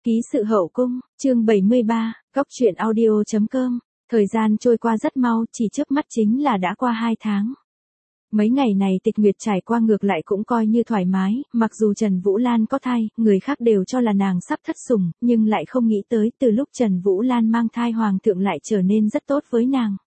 Ký sự hậu cung, chương 73, góc truyện audio.com. Thời gian trôi qua rất mau, chỉ chớp mắt chính là đã qua 2 tháng. Mấy ngày này Tịch Nguyệt trải qua ngược lại cũng coi như thoải mái, mặc dù Trần Vũ Lan có thai, người khác đều cho là nàng sắp thất sủng, nhưng lại không nghĩ tới từ lúc Trần Vũ Lan mang thai hoàng thượng lại trở nên rất tốt với nàng.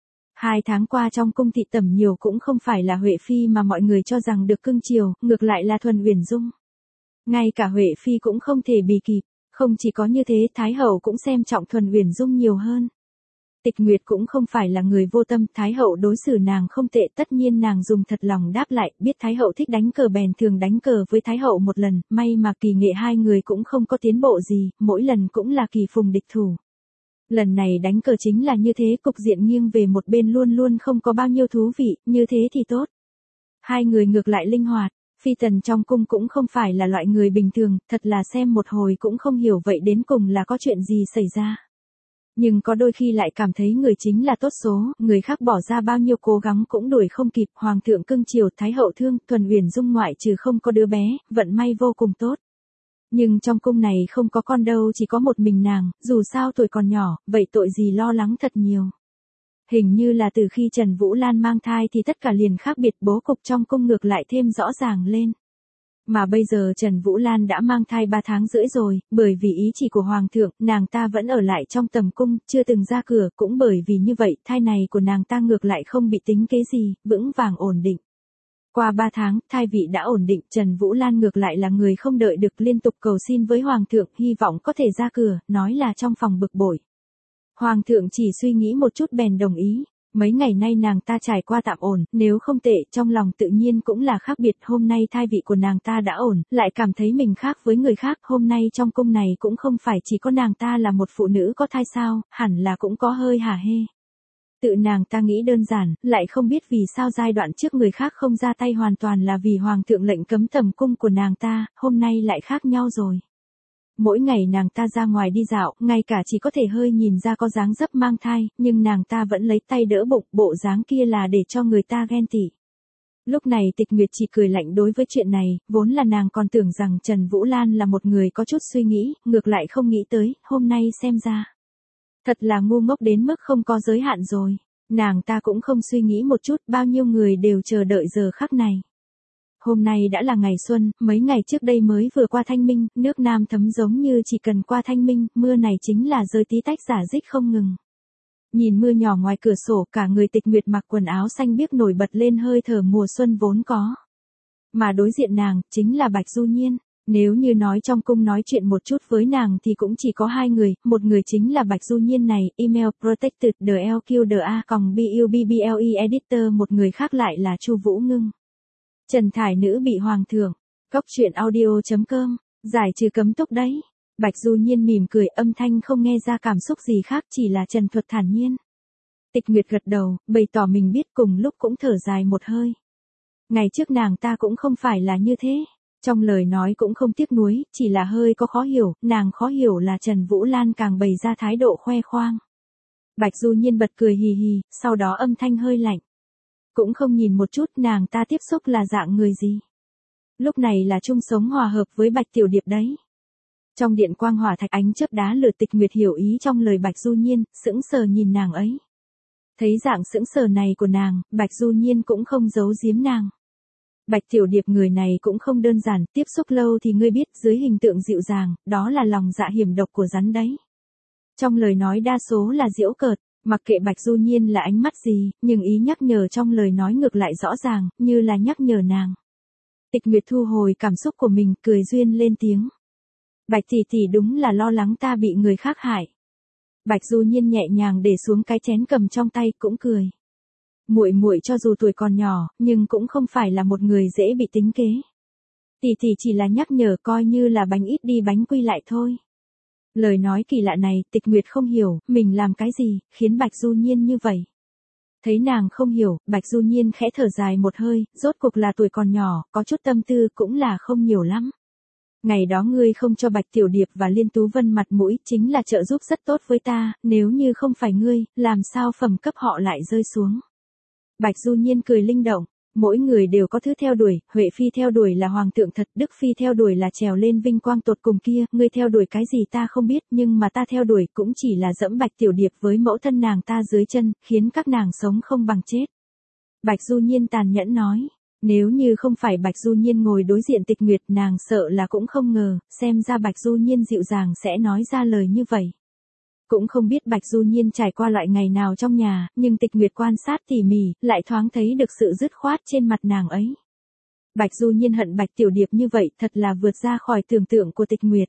2 tháng qua trong cung thị tẩm nhiều cũng không phải là Huệ Phi mà mọi người cho rằng được cưng chiều, ngược lại là Thuần Uyển Dung. Ngay cả Huệ Phi cũng không thể bì kịp, không chỉ có như thế Thái Hậu cũng xem trọng Thuần Uyển Dung nhiều hơn. Tịch Nguyệt cũng không phải là người vô tâm, Thái Hậu đối xử nàng không tệ, tất nhiên nàng dùng thật lòng đáp lại, biết Thái Hậu thích đánh cờ bèn thường đánh cờ với Thái Hậu một lần, may mà kỳ nghệ hai người cũng không có tiến bộ gì, mỗi lần cũng là kỳ phùng địch thủ. Lần này đánh cờ chính là như thế, cục diện nghiêng về một bên luôn luôn không có bao nhiêu thú vị, như thế thì tốt. Hai người ngược lại linh hoạt. Phi tần trong cung cũng không phải là loại người bình thường, thật là xem một hồi cũng không hiểu vậy đến cùng là có chuyện gì xảy ra. Nhưng có đôi khi lại cảm thấy người chính là tốt số, người khác bỏ ra bao nhiêu cố gắng cũng đuổi không kịp, hoàng thượng cưng chiều, Thái Hậu thương, Thuần Uyển Dung ngoại trừ không có đứa bé, vận may vô cùng tốt. Nhưng trong cung này không có con đâu, chỉ có một mình nàng, dù sao tuổi còn nhỏ, vậy tội gì lo lắng thật nhiều. Hình như là từ khi Trần Vũ Lan mang thai thì tất cả liền khác biệt, bố cục trong cung ngược lại thêm rõ ràng lên. Mà bây giờ Trần Vũ Lan đã mang thai 3 tháng rưỡi rồi, bởi vì ý chỉ của Hoàng thượng, nàng ta vẫn ở lại trong tầm cung, chưa từng ra cửa, cũng bởi vì như vậy, thai này của nàng ta ngược lại không bị tính kế gì, vững vàng ổn định. Qua 3 tháng, thai vị đã ổn định, Trần Vũ Lan ngược lại là người không đợi được, liên tục cầu xin với Hoàng thượng, hy vọng có thể ra cửa, nói là trong phòng bực bội. Hoàng thượng chỉ suy nghĩ một chút bèn đồng ý. Mấy ngày nay nàng ta trải qua tạm ổn, nếu không tệ, trong lòng tự nhiên cũng là khác biệt, hôm nay thai vị của nàng ta đã ổn, lại cảm thấy mình khác với người khác, hôm nay trong cung này cũng không phải chỉ có nàng ta là một phụ nữ có thai sao, hẳn là cũng có hơi hả hê. Tự nàng ta nghĩ đơn giản, lại không biết vì sao giai đoạn trước người khác không ra tay hoàn toàn là vì Hoàng thượng lệnh cấm tầm cung của nàng ta, hôm nay lại khác nhau rồi. Mỗi ngày nàng ta ra ngoài đi dạo, ngay cả chỉ có thể hơi nhìn ra có dáng dấp mang thai, nhưng nàng ta vẫn lấy tay đỡ bụng, bộ dáng kia là để cho người ta ghen tị. Lúc này Tịch Nguyệt chỉ cười lạnh đối với chuyện này, vốn là nàng còn tưởng rằng Trần Vũ Lan là một người có chút suy nghĩ, ngược lại không nghĩ tới, hôm nay xem ra. Thật là ngu ngốc đến mức không có giới hạn rồi, nàng ta cũng không suy nghĩ một chút, bao nhiêu người đều chờ đợi giờ khắc này. Hôm nay đã là ngày xuân, mấy ngày trước đây mới vừa qua thanh minh, nước Nam thấm giống như chỉ cần qua thanh minh, mưa này chính là rơi tí tách rả rích không ngừng. Nhìn mưa nhỏ ngoài cửa sổ, cả người Tịch Nguyệt mặc quần áo xanh biếc nổi bật lên hơi thở mùa xuân vốn có. Mà đối diện nàng, chính là Bạch Du Nhiên. Nếu như nói trong cung nói chuyện một chút với nàng thì cũng chỉ có 2 người, một người chính là Bạch Du Nhiên này, email protected the LQDA-BUBBLE editor, một người khác lại là Chu Vũ Ngưng. Trần Thải Nữ bị Hoàng thượng, góc truyện audio.com, giải trừ cấm túc đấy. Bạch Du Nhiên mỉm cười, âm thanh không nghe ra cảm xúc gì khác, chỉ là trần thuật thản nhiên. Tịch Nguyệt gật đầu, bày tỏ mình biết, cùng lúc cũng thở dài một hơi. Ngày trước nàng ta cũng không phải là như thế. Trong lời nói cũng không tiếc nuối, chỉ là hơi có khó hiểu, nàng khó hiểu là Trần Vũ Lan càng bày ra thái độ khoe khoang. Bạch Du Nhiên bật cười hì hì, sau đó âm thanh hơi lạnh. Cũng không nhìn một chút nàng ta tiếp xúc là dạng người gì. Lúc này là chung sống hòa hợp với Bạch Tiểu Điệp đấy. Trong điện quang hỏa thạch ánh chớp đá lửa, Tịch Nguyệt hiểu ý trong lời Bạch Du Nhiên, sững sờ nhìn nàng ấy. Thấy dạng sững sờ này của nàng, Bạch Du Nhiên cũng không giấu giếm nàng. Bạch Tiểu Điệp người này cũng không đơn giản, tiếp xúc lâu thì ngươi biết, dưới hình tượng dịu dàng, đó là lòng dạ hiểm độc của rắn đấy. Trong lời nói đa số là giễu cợt. Mặc kệ Bạch Du Nhiên là ánh mắt gì, nhưng ý nhắc nhở trong lời nói ngược lại rõ ràng, như là nhắc nhở nàng. Tịch Nguyệt thu hồi cảm xúc của mình, cười duyên lên tiếng. Bạch tỷ tỷ đúng là lo lắng ta bị người khác hại. Bạch Du Nhiên nhẹ nhàng để xuống cái chén cầm trong tay, cũng cười. Muội muội cho dù tuổi còn nhỏ, nhưng cũng không phải là một người dễ bị tính kế. Tỷ tỷ chỉ là nhắc nhở, coi như là bánh ít đi bánh quy lại thôi. Lời nói kỳ lạ này, Tịch Nguyệt không hiểu, mình làm cái gì, khiến Bạch Du Nhiên như vậy. Thấy nàng không hiểu, Bạch Du Nhiên khẽ thở dài một hơi, rốt cuộc là tuổi còn nhỏ, có chút tâm tư cũng là không nhiều lắm. Ngày đó ngươi không cho Bạch Tiểu Điệp và Liên Tú Vân mặt mũi, chính là trợ giúp rất tốt với ta, nếu như không phải ngươi, làm sao phẩm cấp họ lại rơi xuống. Bạch Du Nhiên cười linh động, Mỗi người đều có thứ theo đuổi, Huệ Phi theo đuổi là hoàng thượng thật, Đức Phi theo đuổi là trèo lên vinh quang tột cùng kia, ngươi theo đuổi cái gì ta không biết, nhưng mà ta theo đuổi cũng chỉ là dẫm Bạch Tiểu Điệp với mẫu thân nàng ta dưới chân, khiến các nàng sống không bằng chết. Bạch Du Nhiên tàn nhẫn nói. Nếu như không phải Bạch Du Nhiên ngồi đối diện Tịch Nguyệt, nàng sợ là cũng không ngờ, xem ra Bạch Du Nhiên dịu dàng sẽ nói ra lời như vậy. Cũng không biết Bạch Du Nhiên trải qua loại ngày nào trong nhà, nhưng Tịch Nguyệt quan sát tỉ mỉ, lại thoáng thấy được sự dứt khoát trên mặt nàng ấy. Bạch Du Nhiên hận Bạch Tiểu Điệp như vậy thật là vượt ra khỏi tưởng tượng của Tịch Nguyệt.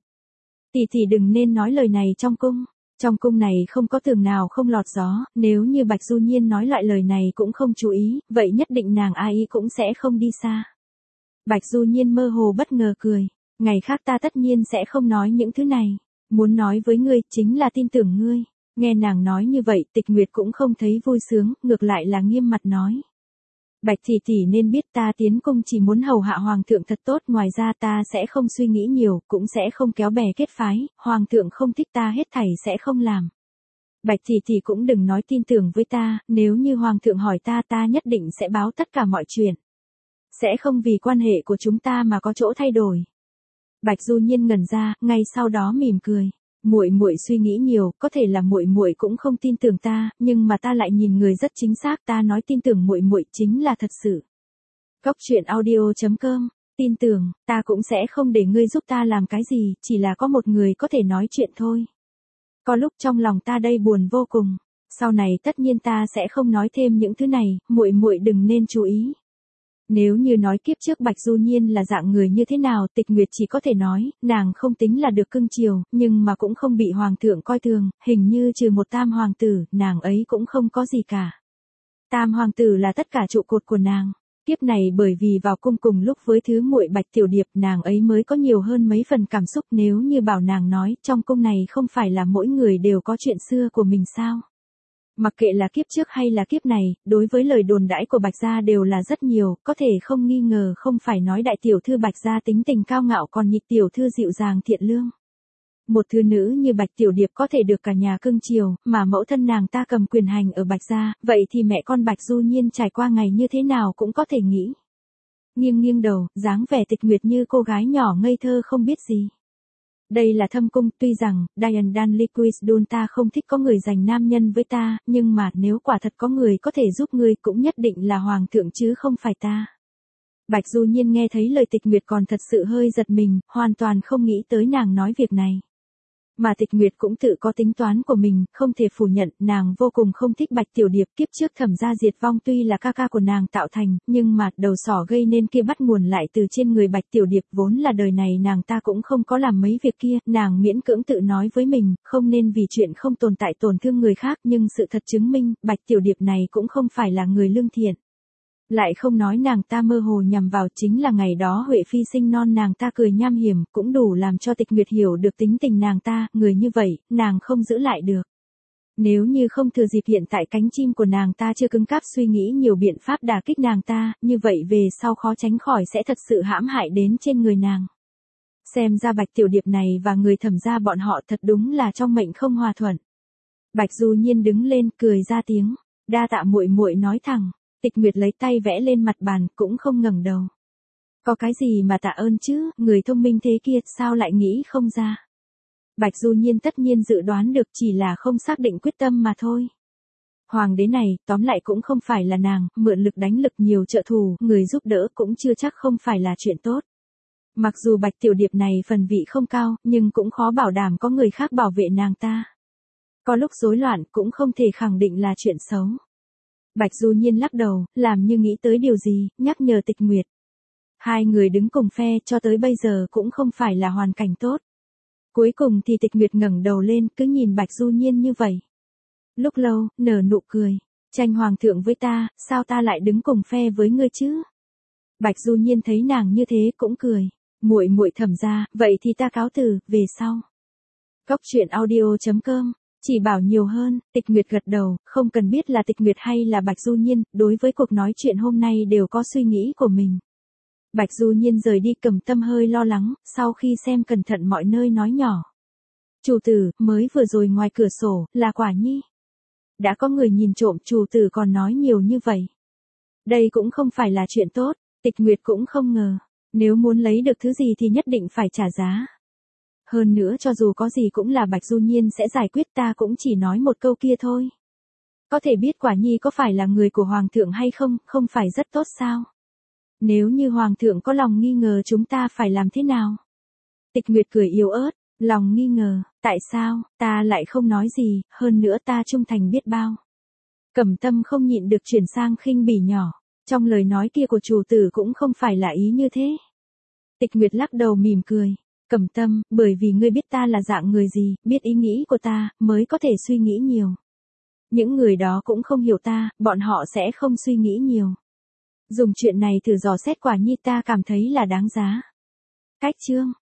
Tỷ đừng nên nói lời này trong cung. Trong cung này không có tường nào không lọt gió, nếu như Bạch Du Nhiên nói loại lời này cũng không chú ý, vậy nhất định nàng ai cũng sẽ không đi xa. Bạch Du Nhiên mơ hồ bất ngờ cười. Ngày khác ta tất nhiên sẽ không nói những thứ này. Muốn nói với ngươi chính là tin tưởng ngươi. Nghe nàng nói như vậy Tịch Nguyệt cũng không thấy vui sướng, ngược lại là nghiêm mặt nói. Bạch tỷ nên biết ta tiến cung chỉ muốn hầu hạ hoàng thượng thật tốt, ngoài ra ta sẽ không suy nghĩ nhiều, cũng sẽ không kéo bè kết phái, hoàng thượng không thích ta hết thảy sẽ không làm. Bạch tỷ cũng đừng nói tin tưởng với ta, nếu như hoàng thượng hỏi ta nhất định sẽ báo tất cả mọi chuyện. Sẽ không vì quan hệ của chúng ta mà có chỗ thay đổi. Bạch Du Nhiên ngẩn ra, ngay sau đó mỉm cười. Muội suy nghĩ nhiều, có thể là muội cũng không tin tưởng ta, nhưng mà ta lại nhìn người rất chính xác, ta nói tin tưởng muội chính là thật sự. Cốc truyện audio.com, tin tưởng, ta cũng sẽ không để ngươi giúp ta làm cái gì, chỉ là có một người có thể nói chuyện thôi. Có lúc trong lòng ta đây buồn vô cùng, sau này tất nhiên ta sẽ không nói thêm những thứ này, muội đừng nên chú ý. Nếu như nói kiếp trước Bạch Du Nhiên là dạng người như thế nào, Tịch Nguyệt chỉ có thể nói, nàng không tính là được cưng chiều, nhưng mà cũng không bị hoàng thượng coi thường, hình như trừ một tam hoàng tử, nàng ấy cũng không có gì cả. Tam hoàng tử là tất cả trụ cột của nàng. Kiếp này bởi vì vào cung cùng lúc với thứ muội Bạch Tiểu Điệp, nàng ấy mới có nhiều hơn mấy phần cảm xúc, nếu như bảo nàng nói, trong cung này không phải là mỗi người đều có chuyện xưa của mình sao? Mặc kệ là kiếp trước hay là kiếp này, đối với lời đồn đãi của Bạch gia đều là rất nhiều, có thể không nghi ngờ không phải nói đại tiểu thư Bạch gia tính tình cao ngạo còn nhị tiểu thư dịu dàng thiện lương. Một thư nữ như Bạch Tiểu Điệp có thể được cả nhà cưng chiều, mà mẫu thân nàng ta cầm quyền hành ở Bạch gia, vậy thì mẹ con Bạch Du Nhiên trải qua ngày như thế nào cũng có thể nghĩ. Nghiêng đầu, dáng vẻ Tịch Nguyệt như cô gái nhỏ ngây thơ không biết gì. Đây là thâm cung, tuy rằng, Diane Danliquis ta không thích có người giành nam nhân với ta, nhưng mà nếu quả thật có người có thể giúp ngươi cũng nhất định là hoàng thượng chứ không phải ta. Bạch Du Nhiên nghe thấy lời Tịch Nguyệt còn thật sự hơi giật mình, hoàn toàn không nghĩ tới nàng nói việc này. Mà Tịch Nguyệt cũng tự có tính toán của mình, không thể phủ nhận, nàng vô cùng không thích Bạch Tiểu Điệp, kiếp trước Thẩm gia diệt vong tuy là ca của nàng tạo thành, nhưng mà đầu sỏ gây nên kia bắt nguồn lại từ trên người Bạch Tiểu Điệp, vốn là đời này nàng ta cũng không có làm mấy việc kia, nàng miễn cưỡng tự nói với mình, không nên vì chuyện không tồn tại tổn thương người khác, nhưng sự thật chứng minh, Bạch Tiểu Điệp này cũng không phải là người lương thiện. Lại không nói nàng ta mơ hồ nhằm vào, chính là ngày đó Huệ Phi sinh non nàng ta cười nham hiểm, cũng đủ làm cho Tịch Nguyệt hiểu được tính tình nàng ta, người như vậy, nàng không giữ lại được. Nếu như không thừa dịp hiện tại cánh chim của nàng ta chưa cứng cáp suy nghĩ nhiều biện pháp đả kích nàng ta, như vậy về sau khó tránh khỏi sẽ thật sự hãm hại đến trên người nàng. Xem ra Bạch Tiểu Điệp này và người Thẩm gia bọn họ thật đúng là trong mệnh không hòa thuận. Bạch Du Nhiên đứng lên cười ra tiếng, đa tạ muội nói thẳng. Tịch Nguyệt lấy tay vẽ lên mặt bàn, cũng không ngẩng đầu. Có cái gì mà tạ ơn chứ, người thông minh thế kia, sao lại nghĩ không ra. Bạch Du Nhiên tất nhiên dự đoán được, chỉ là không xác định quyết tâm mà thôi. Hoàng đế này, tóm lại cũng không phải là nàng, mượn lực đánh lực nhiều trợ thù, người giúp đỡ cũng chưa chắc không phải là chuyện tốt. Mặc dù Bạch Tiểu Điệp này phần vị không cao, nhưng cũng khó bảo đảm có người khác bảo vệ nàng ta. Có lúc rối loạn cũng không thể khẳng định là chuyện xấu. Bạch Du Nhiên lắc đầu, làm như nghĩ tới điều gì, nhắc nhở Tịch Nguyệt. Hai người đứng cùng phe cho tới bây giờ cũng không phải là hoàn cảnh tốt. Cuối cùng thì Tịch Nguyệt ngẩng đầu lên, cứ nhìn Bạch Du Nhiên như vậy. Lúc lâu, nở nụ cười. Tranh hoàng thượng với ta, sao ta lại đứng cùng phe với ngươi chứ? Bạch Du Nhiên thấy nàng như thế cũng cười. Muội Thẩm gia, vậy thì ta cáo từ, về sau. Cốc truyện audio.com, chỉ bảo nhiều hơn, Tịch Nguyệt gật đầu, không cần biết là Tịch Nguyệt hay là Bạch Du Nhiên, đối với cuộc nói chuyện hôm nay đều có suy nghĩ của mình. Bạch Du Nhiên rời đi cầm tâm hơi lo lắng, sau khi xem cẩn thận mọi nơi nói nhỏ. Chủ tử, mới vừa rồi ngoài cửa sổ, là Quả Nhi. Đã có người nhìn trộm, chủ tử còn nói nhiều như vậy. Đây cũng không phải là chuyện tốt, Tịch Nguyệt cũng không ngờ, nếu muốn lấy được thứ gì thì nhất định phải trả giá. Hơn nữa cho dù có gì cũng là Bạch Du Nhiên sẽ giải quyết, ta cũng chỉ nói một câu kia thôi. Có thể biết Quả Nhi có phải là người của Hoàng thượng hay không, không phải rất tốt sao? Nếu như Hoàng thượng có lòng nghi ngờ chúng ta phải làm thế nào? Tịch Nguyệt cười yếu ớt, lòng nghi ngờ, tại sao, ta lại không nói gì, hơn nữa ta trung thành biết bao. Cẩm Tâm không nhịn được chuyển sang khinh bỉ nhỏ, trong lời nói kia của chủ tử cũng không phải là ý như thế. Tịch Nguyệt lắc đầu mỉm cười, Cẩm Tâm, bởi vì ngươi biết ta là dạng người gì, biết ý nghĩ của ta, mới có thể suy nghĩ nhiều. Những người đó cũng không hiểu ta, bọn họ sẽ không suy nghĩ nhiều. Dùng chuyện này thử dò xét Quả Nhi, ta cảm thấy là đáng giá. Cách chương